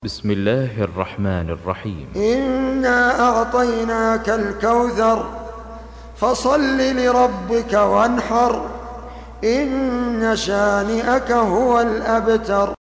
بسم الله الرحمن الرحيم. إنا أعطيناك الكوثر فصل لربك وانحر إن شانئك هو الأبتر.